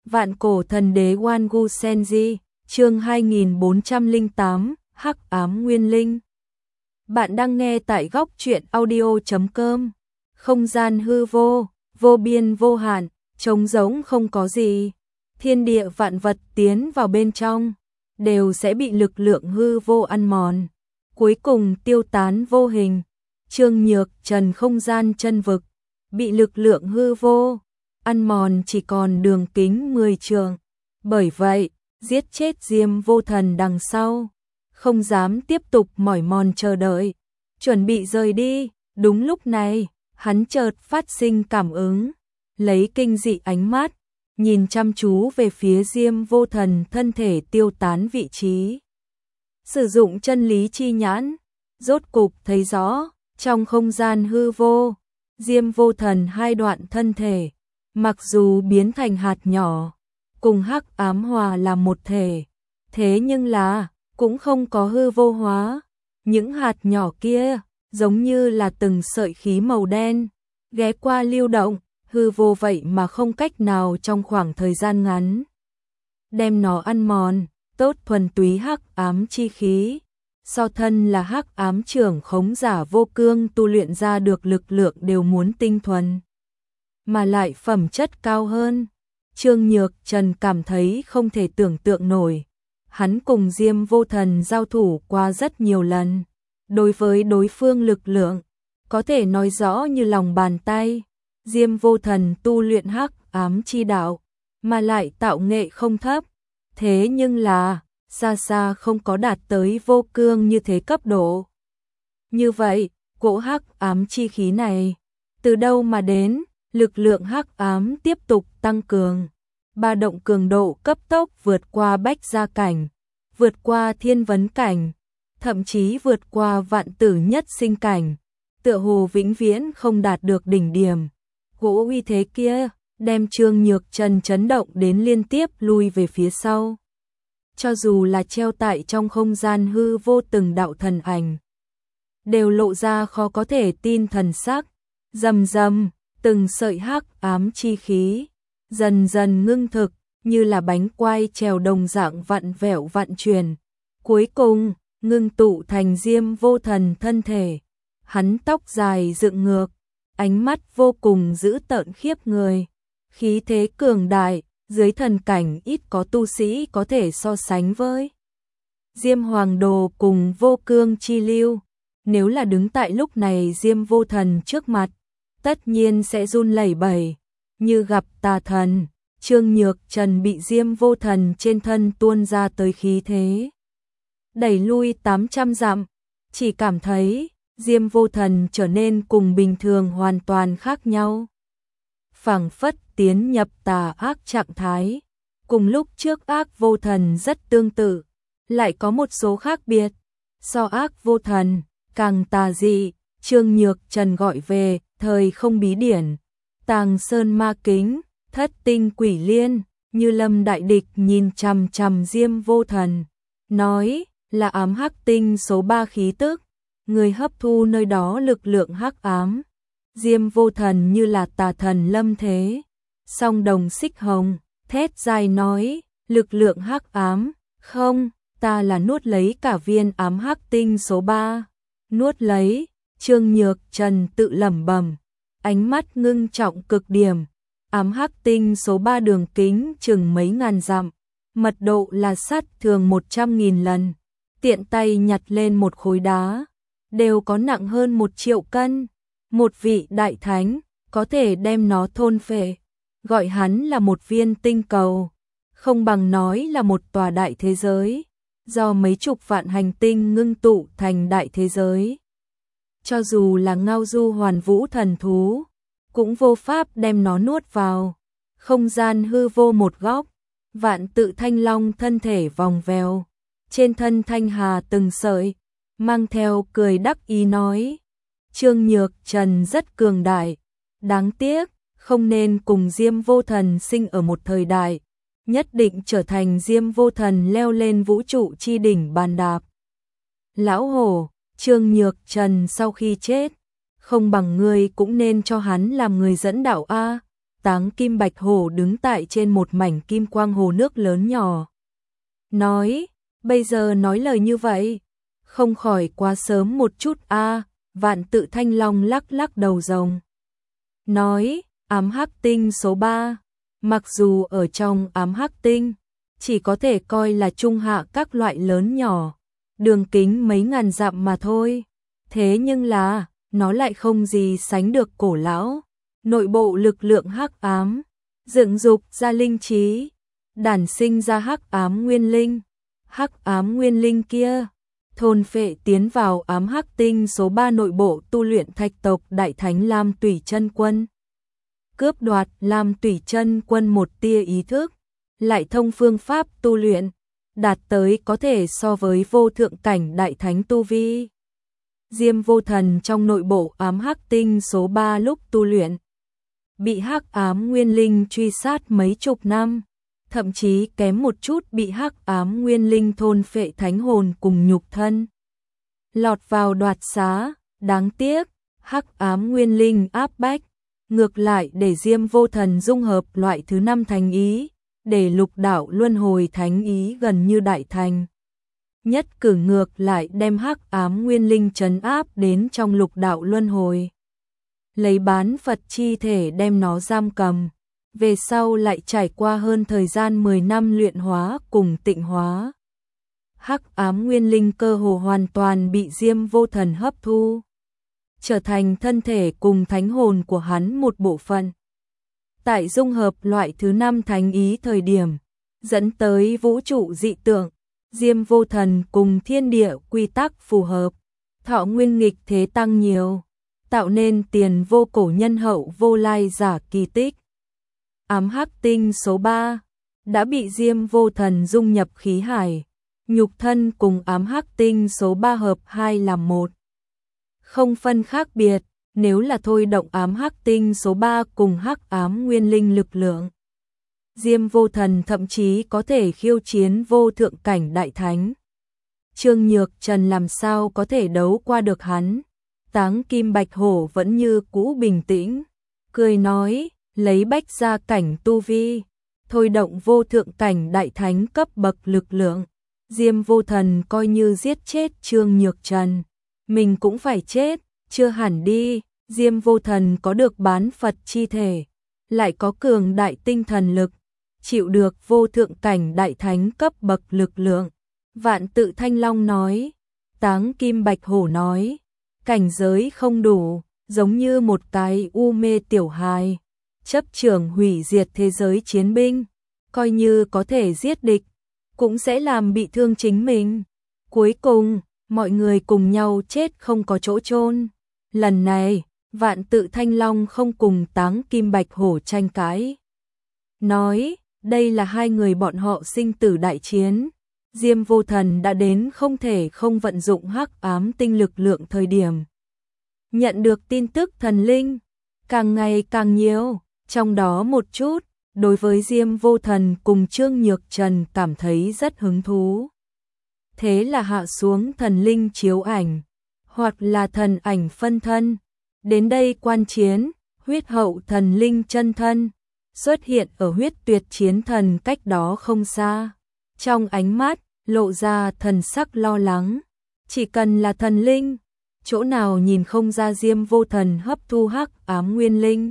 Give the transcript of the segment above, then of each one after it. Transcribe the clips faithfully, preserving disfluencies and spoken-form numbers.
Vạn cổ thần đế Wangu Senji, chương hai nghìn bốn trăm lẻ tám, Hắc ám nguyên linh. Bạn đang nghe tại góc truyện audio chấm com. Không gian hư vô, vô biên vô hạn, trống rỗng không có gì. Thiên địa vạn vật tiến vào bên trong, đều sẽ bị lực lượng hư vô ăn mòn, cuối cùng tiêu tán vô hình. Trương Nhược Trần không gian chân vực, bị lực lượng hư vô ăn mòn chỉ còn đường kính mười trượng. Bởi vậy, giết chết Diêm Vô Thần đằng sau, không dám tiếp tục mỏi mòn chờ đợi, chuẩn bị rời đi. Đúng lúc này, hắn chợt phát sinh cảm ứng, lấy kinh dị ánh mắt, nhìn chăm chú về phía Diêm Vô Thần thân thể tiêu tán vị trí. Sử dụng chân lý chi nhãn, rốt cục thấy rõ, trong không gian hư vô, Diêm Vô Thần hai đoạn thân thể, mặc dù biến thành hạt nhỏ, cùng hắc ám hòa làm một thể, thế nhưng là, cũng không có hư vô hóa. Những hạt nhỏ kia, giống như là từng sợi khí màu đen, ghé qua lưu động, hư vô vậy mà không cách nào trong khoảng thời gian ngắn đem nó ăn mòn. Tốt thuần túy hắc ám chi khí, so thân là hắc ám trưởng khống giả Vô Cương tu luyện ra được lực lượng đều muốn tinh thuần, mà lại phẩm chất cao hơn. Trương Nhược Trần cảm thấy không thể tưởng tượng nổi. Hắn cùng Diêm Vô Thần giao thủ qua rất nhiều lần, đối với đối phương lực lượng có thể nói rõ như lòng bàn tay. Diêm Vô Thần tu luyện hắc ám chi đạo, mà lại tạo nghệ không thấp, thế nhưng là xa xa không có đạt tới Vô Cương như thế cấp độ. Như vậy, cỗ hắc ám chi khí này từ đâu mà đến? Lực lượng hắc ám tiếp tục tăng cường, ba động cường độ cấp tốc vượt qua bách gia cảnh, vượt qua thiên vấn cảnh, thậm chí vượt qua vạn tử nhất sinh cảnh, tựa hồ vĩnh viễn không đạt được đỉnh điểm. Cỗ uy thế kia đem Trương Nhược Trần chấn động đến liên tiếp lui về phía sau. Cho dù là treo tại trong không gian hư vô từng đạo thần ảnh, đều lộ ra khó có thể tin thần sắc. Rầm rầm, từng sợi hắc ám chi khí dần dần ngưng thực, như là bánh quai trèo đồng dạng vặn vẹo vặn chuyển, cuối cùng ngưng tụ thành Diêm Vô Thần thân thể. Hắn tóc dài dựng ngược, ánh mắt vô cùng dữ tợn khiếp người, khí thế cường đại, dưới thần cảnh ít có tu sĩ có thể so sánh với. Diêm Hoàng Đồ cùng Vô Cương chi lưu, nếu là đứng tại lúc này Diêm Vô Thần trước mặt, tất nhiên sẽ run lẩy bẩy, như gặp tà thần. Trương Nhược Trần bị Diêm Vô Thần trên thân tuôn ra tới khí thế đẩy lui tám trăm dặm, chỉ cảm thấy Diêm Vô Thần trở nên cùng bình thường hoàn toàn khác nhau, phảng phất tiến nhập tà ác trạng thái. Cùng lúc trước ác Vô Thần rất tương tự, lại có một số khác biệt. So ác Vô Thần càng tà dị, Trương Nhược Trần gọi về thời không bí điển, Tàng Sơn Ma Kính, Thất Tinh Quỷ Liên, như lâm đại địch nhìn chằm chằm Diêm Vô Thần, nói là ám hắc tinh số ba khí tức, người hấp thu nơi đó lực lượng hắc ám. Diêm Vô Thần như là tà thần lâm thế, song đồng xích hồng, thét dài nói, lực lượng hắc ám, không, ta là nuốt lấy cả viên ám hắc tinh số ba, nuốt lấy. Trương Nhược Trần tự lẩm bẩm, ánh mắt ngưng trọng cực điểm. Ám hắc tinh số ba đường kính chừng mấy ngàn dặm, mật độ là sát thường một trăm nghìn lần. Tiện tay nhặt lên một khối đá, đều có nặng hơn một triệu cân. Một vị đại thánh có thể đem nó thôn phệ, gọi hắn là một viên tinh cầu, không bằng nói là một tòa đại thế giới, do mấy chục vạn hành tinh ngưng tụ thành đại thế giới. Cho dù là ngao du hoàn vũ thần thú, cũng vô pháp đem nó nuốt vào. Không gian hư vô một góc, vạn tự thanh long thân thể vòng vèo, trên thân thanh hà từng sợi, mang theo cười đắc ý nói, Trương Nhược Trần rất cường đại, đáng tiếc không nên cùng Diêm Vô Thần sinh ở một thời đại, nhất định trở thành Diêm Vô Thần leo lên vũ trụ chi đỉnh bàn đạp. Lão hổ, Trương Nhược Trần sau khi chết, không bằng ngươi cũng nên cho hắn làm người dẫn đạo a. Táng Kim Bạch Hổ đứng tại trên một mảnh kim quang hồ nước lớn nhỏ. Nói, bây giờ nói lời như vậy, không khỏi quá sớm một chút a à, Vạn Tự Thanh Long lắc lắc đầu rồng. Nói, ám hắc tinh số ba, mặc dù ở trong ám hắc tinh, chỉ có thể coi là trung hạ các loại lớn nhỏ, đường kính mấy ngàn dặm mà thôi. Thế nhưng là, nó lại không gì sánh được cổ lão, nội bộ lực lượng hắc ám, dựng dục ra linh trí, đản sinh ra hắc ám nguyên linh. Hắc ám nguyên linh kia, thôn phệ tiến vào ám hắc tinh số ba nội bộ tu luyện thạch tộc Đại Thánh Lam Tủy Chân Quân. Cướp đoạt Lam Tủy Chân Quân một tia ý thức, lại thông phương pháp tu luyện, đạt tới có thể so với vô thượng cảnh đại thánh tu vi. Diêm Vô Thần trong nội bộ ám hắc tinh số ba lúc tu luyện, bị hắc ám nguyên linh truy sát mấy chục năm, thậm chí kém một chút bị hắc ám nguyên linh thôn phệ thánh hồn cùng nhục thân. Lọt vào đoạt xá, đáng tiếc, hắc ám nguyên linh áp bách, ngược lại để Diêm Vô Thần dung hợp loại thứ năm thánh ý, để lục đạo luân hồi thánh ý gần như đại thành. Nhất cử ngược lại đem hắc ám nguyên linh trấn áp đến trong lục đạo luân hồi. Lấy bán Phật chi thể đem nó giam cầm, về sau lại trải qua hơn thời gian mười năm luyện hóa cùng tịnh hóa. Hắc ám nguyên linh cơ hồ hoàn toàn bị Diêm Vô Thần hấp thu, trở thành thân thể cùng thánh hồn của hắn một bộ phận. Tại dung hợp loại thứ năm thánh ý thời điểm, dẫn tới vũ trụ dị tượng, Diêm Vô Thần cùng thiên địa quy tắc phù hợp, thọ nguyên nghịch thế tăng nhiều, tạo nên tiền vô cổ nhân hậu vô lai giả kỳ tích. Ám hắc tinh số ba đã bị Diêm Vô Thần dung nhập khí hải, nhục thân cùng ám hắc tinh số ba hợp hai làm một, không phân khác biệt. Nếu là thôi động ám hắc tinh số ba cùng hắc ám nguyên linh lực lượng, Diêm Vô Thần thậm chí có thể khiêu chiến vô thượng cảnh đại thánh. Trương Nhược Trần làm sao có thể đấu qua được hắn? Táng Kim Bạch Hổ vẫn như cũ bình tĩnh, cười nói, lấy bách gia cảnh tu vi, thôi động vô thượng cảnh đại thánh cấp bậc lực lượng. Diêm Vô Thần coi như giết chết Trương Nhược Trần, mình cũng phải chết, chưa hẳn đi. Diêm Vô Thần có được bán Phật chi thể, lại có cường đại tinh thần lực, chịu được vô thượng cảnh đại thánh cấp bậc lực lượng. Vạn Tự Thanh Long nói, Táng Kim Bạch Hổ nói, cảnh giới không đủ, giống như một cái u mê tiểu hài, chấp trưởng hủy diệt thế giới chiến binh, coi như có thể giết địch, cũng sẽ làm bị thương chính mình. Cuối cùng, mọi người cùng nhau chết không có chỗ chôn. Lần này, Vạn Tự Thanh Long không cùng Táng Kim Bạch Hổ tranh cãi. Nói, đây là hai người bọn họ sinh tử đại chiến. Diêm Vô Thần đã đến không thể không vận dụng hắc ám tinh lực lượng thời điểm. Nhận được tin tức thần linh, càng ngày càng nhiều, trong đó một chút, đối với Diêm Vô Thần cùng Trương Nhược Trần cảm thấy rất hứng thú. Thế là hạ xuống thần linh chiếu ảnh, hoặc là thần ảnh phân thân. Đến đây quan chiến, huyết hậu thần linh chân thân, xuất hiện ở huyết tuyệt chiến thần cách đó không xa. Trong ánh mắt, lộ ra thần sắc lo lắng. Chỉ cần là thần linh, chỗ nào nhìn không ra Diêm Vô Thần hấp thu hắc ám nguyên linh.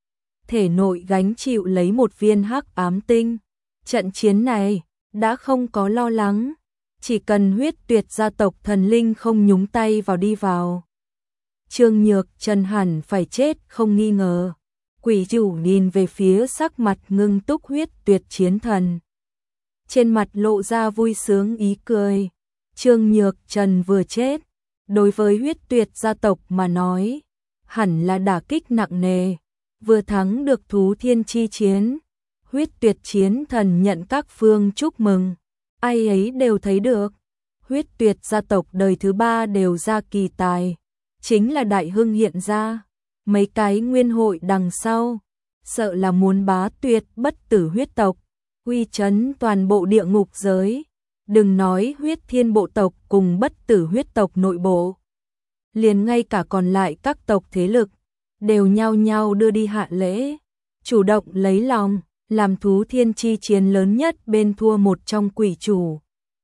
Thể nội gánh chịu lấy một viên hắc ám tinh. Trận chiến này, đã không có lo lắng. Chỉ cần huyết tuyệt gia tộc thần linh không nhúng tay vào đi vào, Trương Nhược Trần hẳn phải chết không nghi ngờ. Quỷ chủ nhìn về phía sắc mặt ngưng túc huyết tuyệt chiến thần, trên mặt lộ ra vui sướng ý cười. Trương Nhược Trần vừa chết, đối với huyết tuyệt gia tộc mà nói, hẳn là đả kích nặng nề. Vừa thắng được thú thiên chi chiến, huyết tuyệt chiến thần nhận các phương chúc mừng. Ai ấy đều thấy được, huyết tuyệt gia tộc đời thứ ba đều ra kỳ tài, chính là đại hưng hiện ra. Mấy cái nguyên hội đằng sau, sợ là muốn bá tuyệt bất tử huyết tộc, uy chấn toàn bộ địa ngục giới. Đừng nói huyết thiên bộ tộc cùng bất tử huyết tộc nội bộ, liền ngay cả còn lại các tộc thế lực, đều nhao nhao đưa đi hạ lễ. chủ động lấy lòng, làm thú thiên chi chiến lớn nhất bên thua một trong quỷ chủ.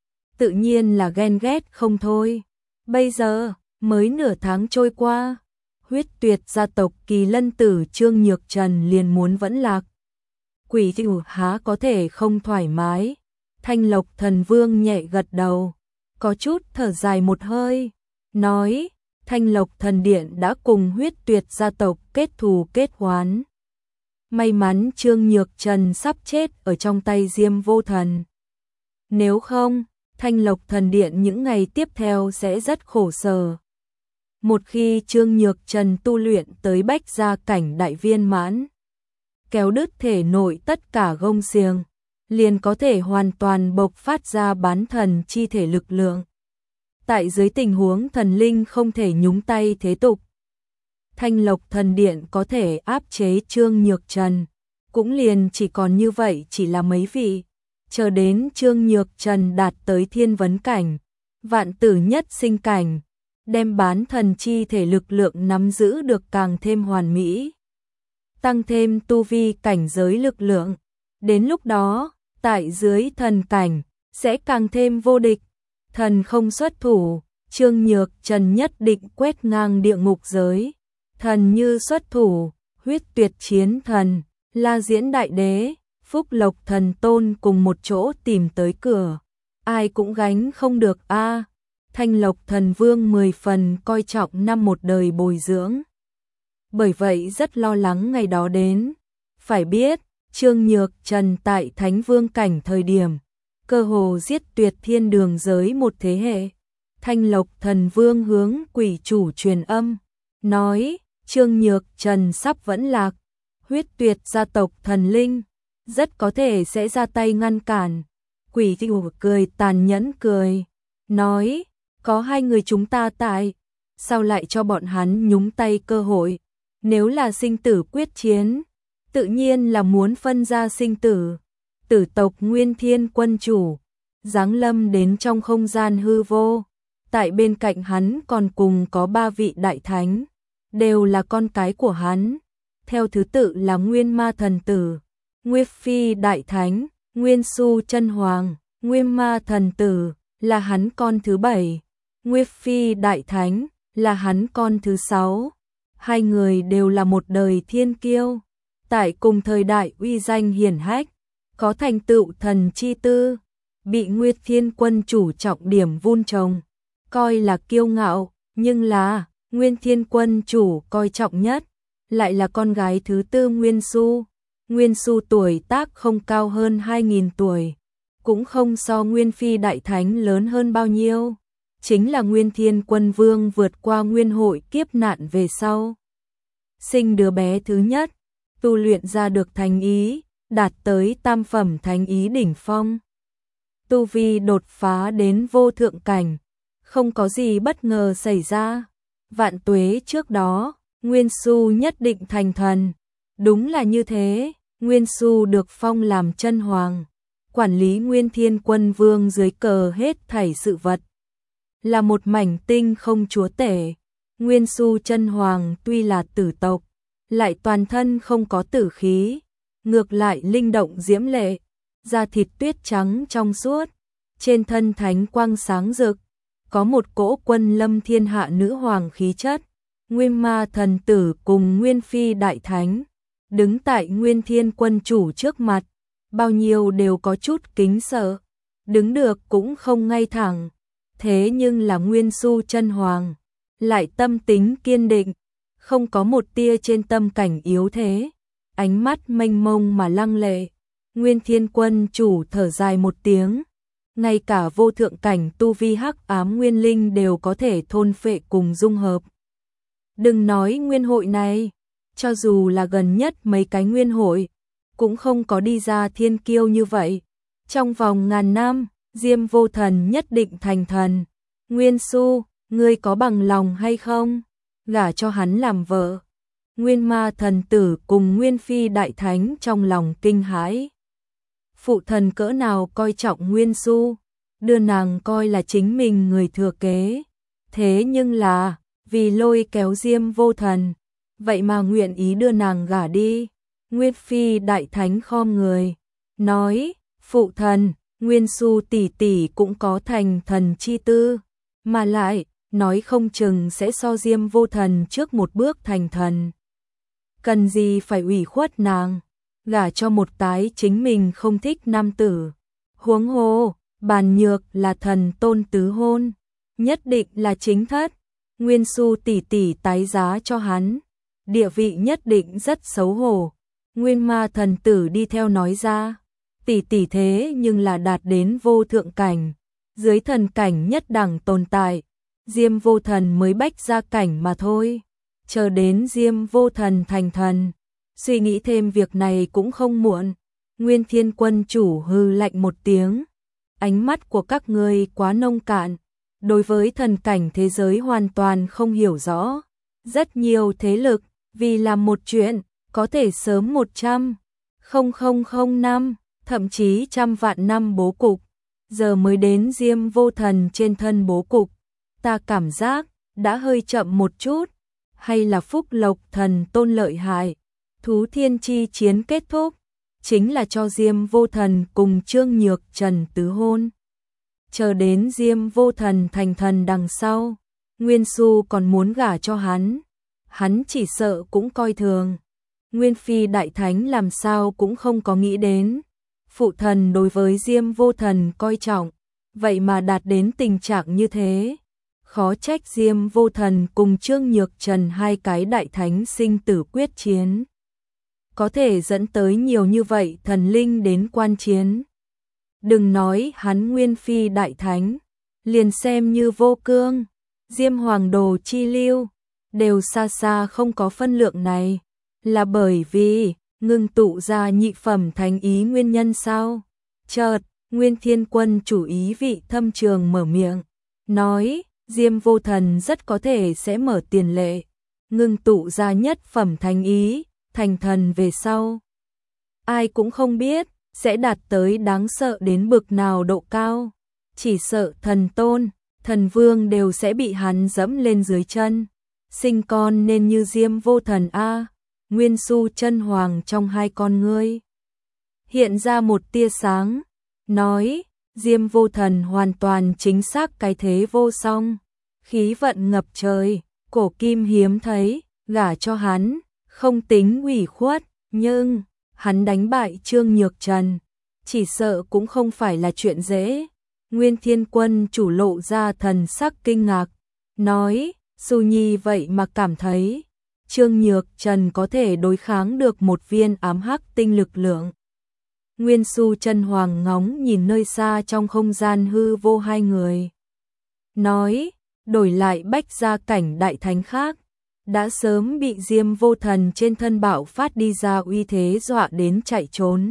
Tự nhiên là ghen ghét không thôi. Bây giờ, mới nửa tháng trôi qua, huyết tuyệt gia tộc Kỳ Lân tử Trương Nhược Trần liền muốn vẫn lạc. Quỷ chủ há có thể không thoải mái. Thanh Lộc Thần Vương nhẹ gật đầu, có chút thở dài một hơi, nói, Thanh Lộc Thần Điện đã cùng huyết tuyệt gia tộc kết thù kết oán. May mắn Trương Nhược Trần sắp chết ở trong tay Diêm Vô Thần. Nếu không, Thanh Lộc Thần Điện những ngày tiếp theo sẽ rất khổ sở. Một khi Trương Nhược Trần tu luyện tới bách gia cảnh đại viên mãn, kéo đứt thể nội tất cả gông xiềng, liền có thể hoàn toàn bộc phát ra bán thần chi thể lực lượng. Tại dưới tình huống thần linh không thể nhúng tay thế tục, Thanh Lộc Thần Điện có thể áp chế Trương Nhược Trần, cũng liền chỉ còn như vậy chỉ là mấy vị, chờ đến Trương Nhược Trần đạt tới thiên vấn cảnh, vạn tử nhất sinh cảnh, đem bán thần chi thể lực lượng nắm giữ được càng thêm hoàn mỹ, tăng thêm tu vi cảnh giới lực lượng, đến lúc đó, tại dưới thần cảnh, sẽ càng thêm vô địch. Thần không xuất thủ, Trương Nhược Trần nhất định quét ngang địa ngục giới. Thần như xuất thủ, huyết tuyệt chiến thần, La Diễn Đại Đế, Phúc Lộc Thần Tôn cùng một chỗ tìm tới cửa. Ai cũng gánh không được a. À, Thanh Lộc Thần Vương mười phần coi trọng năm một đời bồi dưỡng. Bởi vậy rất lo lắng ngày đó đến. Phải biết, Trương Nhược Trần tại Thánh Vương cảnh thời điểm, cơ hồ giết tuyệt thiên đường giới một thế hệ. Thanh Lộc Thần Vương hướng quỷ chủ truyền âm, nói, Trương Nhược Trần sắp vẫn lạc, huyết tuyệt gia tộc thần linh, rất có thể sẽ ra tay ngăn cản. Quỷ chủ cười tàn nhẫn cười, nói, có hai người chúng ta tại, sao lại cho bọn hắn nhúng tay cơ hội, nếu là sinh tử quyết chiến, tự nhiên là muốn phân ra sinh tử. Tử tộc Nguyên Thiên Quân chủ, giáng lâm đến trong không gian hư vô, tại bên cạnh hắn còn cùng có ba vị đại thánh, đều là con cái của hắn, theo thứ tự là Nguyên Ma Thần Tử, Nguyên Phi Đại Thánh, Nguyên Su Chân Hoàng, Nguyên Ma Thần Tử là hắn con thứ bảy, Nguyên Phi Đại Thánh là hắn con thứ sáu, hai người đều là một đời thiên kiêu, tại cùng thời đại uy danh hiển hách, có thành tựu thần chi tư, bị Nguyệt Thiên Quân chủ trọng điểm vun trồng, coi là kiêu ngạo, nhưng là Nguyên Thiên Quân chủ coi trọng nhất, lại là con gái thứ tư Nguyên Su. Nguyên Su tuổi tác không cao hơn hai nghìn tuổi, cũng không so Nguyên Phi Đại Thánh lớn hơn bao nhiêu, chính là Nguyên Thiên Quân Vương vượt qua nguyên hội kiếp nạn về sau. Sinh đứa bé thứ nhất, tu luyện ra được thánh ý, đạt tới tam phẩm thánh ý đỉnh phong. Tu vi đột phá đến vô thượng cảnh, không có gì bất ngờ xảy ra. Vạn tuế trước đó, Nguyên Su nhất định thành thần. Đúng là như thế, Nguyên Su được phong làm chân hoàng, quản lý Nguyên Thiên Quân Vương dưới cờ hết thảy sự vật. Là một mảnh tinh không chúa tể, Nguyên Su chân hoàng tuy là tử tộc, lại toàn thân không có tử khí, ngược lại linh động diễm lệ, da thịt tuyết trắng trong suốt, trên thân thánh quang sáng rực, có một cỗ quân lâm thiên hạ nữ hoàng khí chất. Nguyên Ma Thần Tử cùng Nguyên Phi Đại Thánh, đứng tại Nguyên Thiên Quân chủ trước mặt, bao nhiêu đều có chút kính sợ, đứng được cũng không ngay thẳng, thế nhưng là Nguyên Su chân hoàng, lại tâm tính kiên định, không có một tia trên tâm cảnh yếu thế, ánh mắt mênh mông mà lăng lệ. Nguyên Thiên Quân chủ thở dài một tiếng, ngay cả vô thượng cảnh tu vi hắc ám nguyên linh đều có thể thôn phệ cùng dung hợp. Đừng nói nguyên hội này, cho dù là gần nhất mấy cái nguyên hội, cũng không có đi ra thiên kiêu như vậy. Trong vòng ngàn năm, Diêm Vô Thần nhất định thành thần. Nguyên Su, ngươi có bằng lòng hay không? Gả cho hắn làm vợ. Nguyên Ma Thần Tử cùng Nguyên Phi Đại Thánh trong lòng kinh hãi. Phụ thần cỡ nào coi trọng Nguyên Su, đưa nàng coi là chính mình người thừa kế. Thế nhưng là, vì lôi kéo Diêm Vô Thần, vậy mà nguyện ý đưa nàng gả đi. Nguyên Phi đại thánh khom người, nói, phụ thần, Nguyên Xu tỷ tỷ cũng có thành thần chi tư, mà lại, nói không chừng sẽ so Diêm Vô Thần trước một bước thành thần. Cần gì phải ủy khuất nàng, gả cho một tái chính mình không thích nam tử. Huống hồ, Bàn Nhược là thần tôn tứ hôn, nhất định là chính thất, Nguyên Xu tỷ tỷ tái giá cho hắn, địa vị nhất định rất xấu hổ. Nguyên Ma thần tử đi theo nói ra, tỷ tỷ thế nhưng là đạt đến vô thượng cảnh, dưới thần cảnh nhất đẳng tồn tại, Diêm Vô Thần mới bách ra cảnh mà thôi, chờ đến Diêm Vô Thần thành thần, suy nghĩ thêm việc này cũng không muộn. Nguyên Thiên Quân chủ hừ lạnh một tiếng, ánh mắt của các ngươi quá nông cạn, đối với thần cảnh thế giới hoàn toàn không hiểu rõ. Rất nhiều thế lực, vì làm một chuyện, có thể sớm một trăm, không không không năm, thậm chí trăm vạn năm bố cục, giờ mới đến Diêm Vô Thần trên thân bố cục. Ta cảm giác, đã hơi chậm một chút, hay là Phúc Lộc thần tôn lợi hại, Thú Thiên chi chiến kết thúc, chính là cho Diêm Vô Thần cùng Trương Nhược Trần tứ hôn. Chờ đến Diêm Vô Thần thành thần đằng sau, Nguyên Xu còn muốn gả cho hắn, hắn chỉ sợ cũng coi thường. Nguyên Phi đại thánh làm sao cũng không có nghĩ đến, phụ thần đối với Diêm Vô Thần coi trọng, vậy mà đạt đến tình trạng như thế. Khó trách Diêm Vô Thần cùng Trương Nhược Trần hai cái đại thánh sinh tử quyết chiến, có thể dẫn tới nhiều như vậy thần linh đến quan chiến. Đừng nói hắn Nguyên Phi đại thánh, liền xem như Vô Cương, Diêm Hoàng Đồ chi lưu, đều xa xa không có phân lượng này, là bởi vì ngưng tụ ra nhị phẩm thánh ý nguyên nhân sao? Chợt, Nguyên Thiên Quân chủ ý vị thâm trường mở miệng, nói, Diêm Vô Thần rất có thể sẽ mở tiền lệ, ngưng tụ ra nhất phẩm thánh ý, thành thần về sau. Ai cũng không biết, sẽ đạt tới đáng sợ đến bực nào độ cao, chỉ sợ thần tôn, thần vương đều sẽ bị hắn dẫm lên dưới chân. Sinh con nên như Diêm Vô Thần a. Nguyên Xu chân hoàng trong hai con ngươi hiện ra một tia sáng, nói, Diêm Vô Thần hoàn toàn chính xác cái thế vô song, khí vận ngập trời, cổ kim hiếm thấy, gả cho hắn, không tính ủy khuất, nhưng hắn đánh bại Trương Nhược Trần, chỉ sợ cũng không phải là chuyện dễ. Nguyên Thiên Quân chủ lộ ra thần sắc kinh ngạc, nói, Xu Nhi vậy mà cảm thấy Trương Nhược Trần có thể đối kháng được một viên ám hắc tinh lực lượng. Nguyên Xu chân hoàng ngóng nhìn nơi xa trong không gian hư vô hai người, nói, đổi lại bách gia cảnh đại thánh khác, đã sớm bị Diêm Vô Thần trên thân bạo phát đi ra uy thế dọa đến chạy trốn.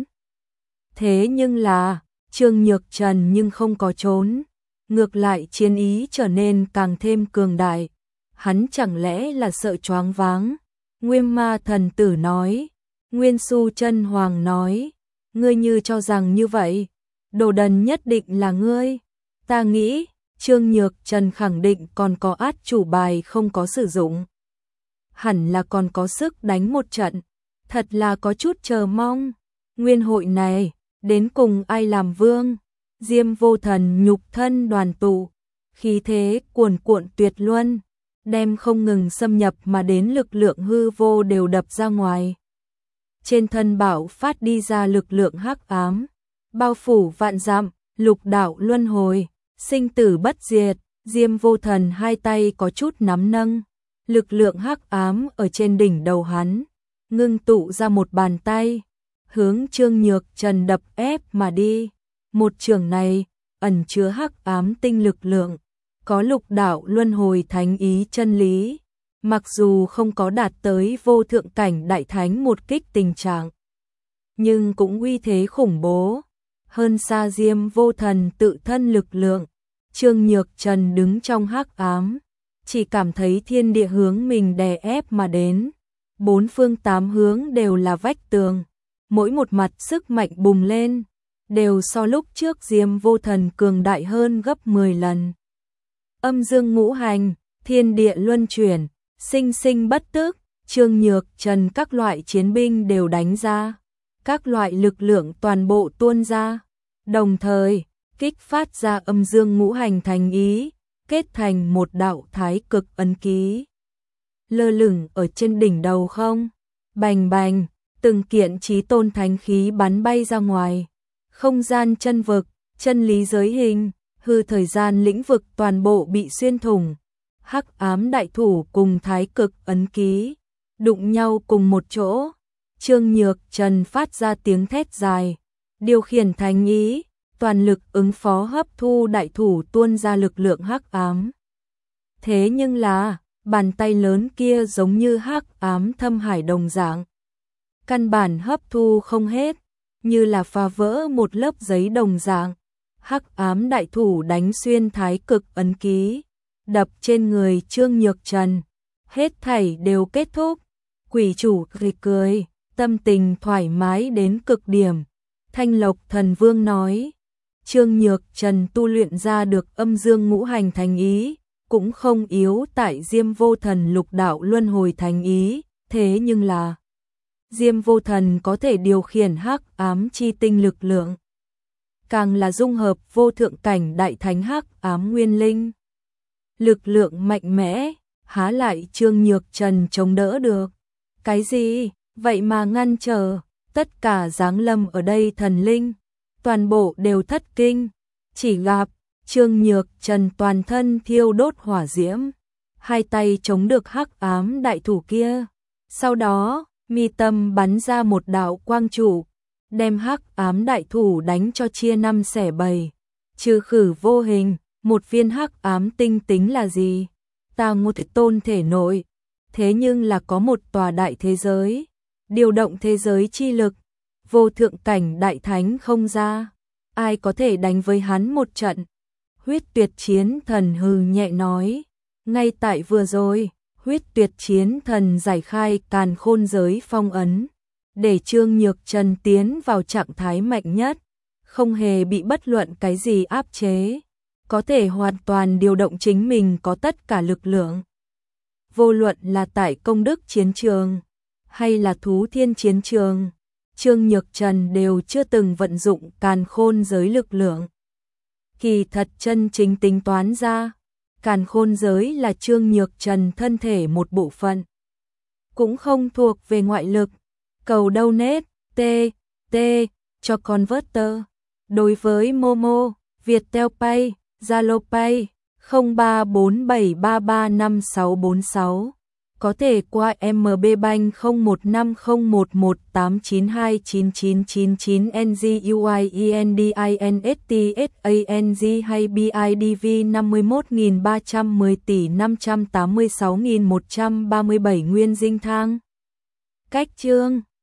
Thế nhưng là, Trương Nhược Trần nhưng không có trốn, ngược lại chiến ý trở nên càng thêm cường đại. Hắn chẳng lẽ là sợ choáng váng? Nguyên Ma thần tử nói, Nguyên Xu chân hoàng nói, ngươi như cho rằng như vậy, đồ đần nhất định là ngươi. Ta nghĩ, Trương Nhược Trần khẳng định còn có át chủ bài không có sử dụng. Hẳn là còn có sức đánh một trận, thật là có chút chờ mong. Nguyên hội này, đến cùng ai làm vương? Diêm Vô Thần nhục thân đoàn tụ, khí thế cuồn cuộn tuyệt luân, đem không ngừng xâm nhập mà đến lực lượng hư vô đều đập ra ngoài. Trên thân bảo phát đi ra lực lượng hắc ám, bao phủ vạn dặm, lục đạo luân hồi, sinh tử bất diệt. Diêm Vô Thần hai tay có chút nắm nâng, lực lượng hắc ám ở trên đỉnh đầu hắn, ngưng tụ ra một bàn tay, hướng Trương Nhược Trần đập ép mà đi. Một trường này, ẩn chứa hắc ám tinh lực lượng, có lục đạo luân hồi thánh ý chân lý, mặc dù không có đạt tới vô thượng cảnh đại thánh một kích tình trạng, nhưng cũng uy thế khủng bố, hơn xa Diêm Vô Thần tự thân lực lượng. Trương Nhược Trần đứng trong hắc ám, chỉ cảm thấy thiên địa hướng mình đè ép mà đến, bốn phương tám hướng đều là vách tường, mỗi một mặt sức mạnh bùng lên, đều so lúc trước Diêm Vô Thần cường đại hơn gấp mười lần. Âm dương ngũ hành, thiên địa luân chuyển, sinh sinh bất tức, Trương Nhược Trần các loại chiến binh đều đánh ra, các loại lực lượng toàn bộ tuôn ra, đồng thời kích phát ra âm dương ngũ hành thành ý, kết thành một đạo thái cực ấn ký. Lơ lửng ở trên đỉnh đầu không, bành bành, từng kiện chí tôn thánh khí bắn bay ra ngoài. Không gian chân vực, chân lý giới hình, hư thời gian lĩnh vực toàn bộ bị xuyên thủng. Hắc ám đại thủ cùng thái cực ấn ký đụng nhau cùng một chỗ. Trương Nhược Trần phát ra tiếng thét dài, điều khiển thánh ý, toàn lực ứng phó hấp thu đại thủ tuôn ra lực lượng hắc ám. Thế nhưng là, bàn tay lớn kia giống như hắc ám thâm hải đồng dạng, căn bản hấp thu không hết, như là phá vỡ một lớp giấy đồng dạng. Hắc ám đại thủ đánh xuyên thái cực ấn ký, đập trên người Trương Nhược Trần. Hết thảy đều kết thúc. Quỷ chủ cười cười, tâm tình thoải mái đến cực điểm. Thanh Lộc Thần Vương nói, Trương Nhược Trần tu luyện ra được âm dương ngũ hành thành ý, cũng không yếu tại Diêm Vô Thần lục đạo luân hồi thành ý, thế nhưng là Diêm Vô Thần có thể điều khiển hắc ám chi tinh lực lượng, càng là dung hợp vô thượng cảnh đại thánh hắc ám nguyên linh. Lực lượng mạnh mẽ, há lại Trương Nhược Trần chống đỡ được. Cái gì? Vậy mà ngăn trở, tất cả giáng lâm ở đây thần linh, toàn bộ đều thất kinh. Chỉ gặp Trương Nhược Trần toàn thân thiêu đốt hỏa diễm, hai tay chống được hắc ám đại thủ kia. Sau đó, mi tâm bắn ra một đạo quang trụ, đem hắc ám đại thủ đánh cho chia năm xẻ bảy. Trừ khử vô hình, một viên hắc ám tinh tính là gì? Ta một tôn thể nội, thế nhưng là có một tòa đại thế giới, điều động thế giới chi lực, vô thượng cảnh đại thánh không ra, ai có thể đánh với hắn một trận? Huyết Tuyệt Chiến Thần hừ nhẹ nói, ngay tại vừa rồi, Huyết Tuyệt Chiến Thần giải khai càn khôn giới phong ấn, để Trương Nhược Trần tiến vào trạng thái mạnh nhất, không hề bị bất luận cái gì áp chế, có thể hoàn toàn điều động chính mình có tất cả lực lượng. Vô luận là tại công đức chiến trường, hay là thú thiên chiến trường, Trương Nhược Trần đều chưa từng vận dụng càn khôn giới lực lượng. Kỳ thật chân chính tính toán ra, càn khôn giới là Trương Nhược Trần thân thể một bộ phận, cũng không thuộc về ngoại lực. Cầu donate, T, T, cho Converter. Đối với Momo, Viettel Pay, Zalo Pay, không ba bốn bảy ba ba năm sáu bốn sáu. Có thể qua em bê Bank không một năm không một một tám chín hai chín chín chín chín N G U I E N D I N S T S A N G hay B I D V năm mươi mốt nghìn ba trăm mười tỷ năm trăm tám mươi sáu nghìn một trăm ba mươi bảy Nguyên Dinh Thang. Cách chương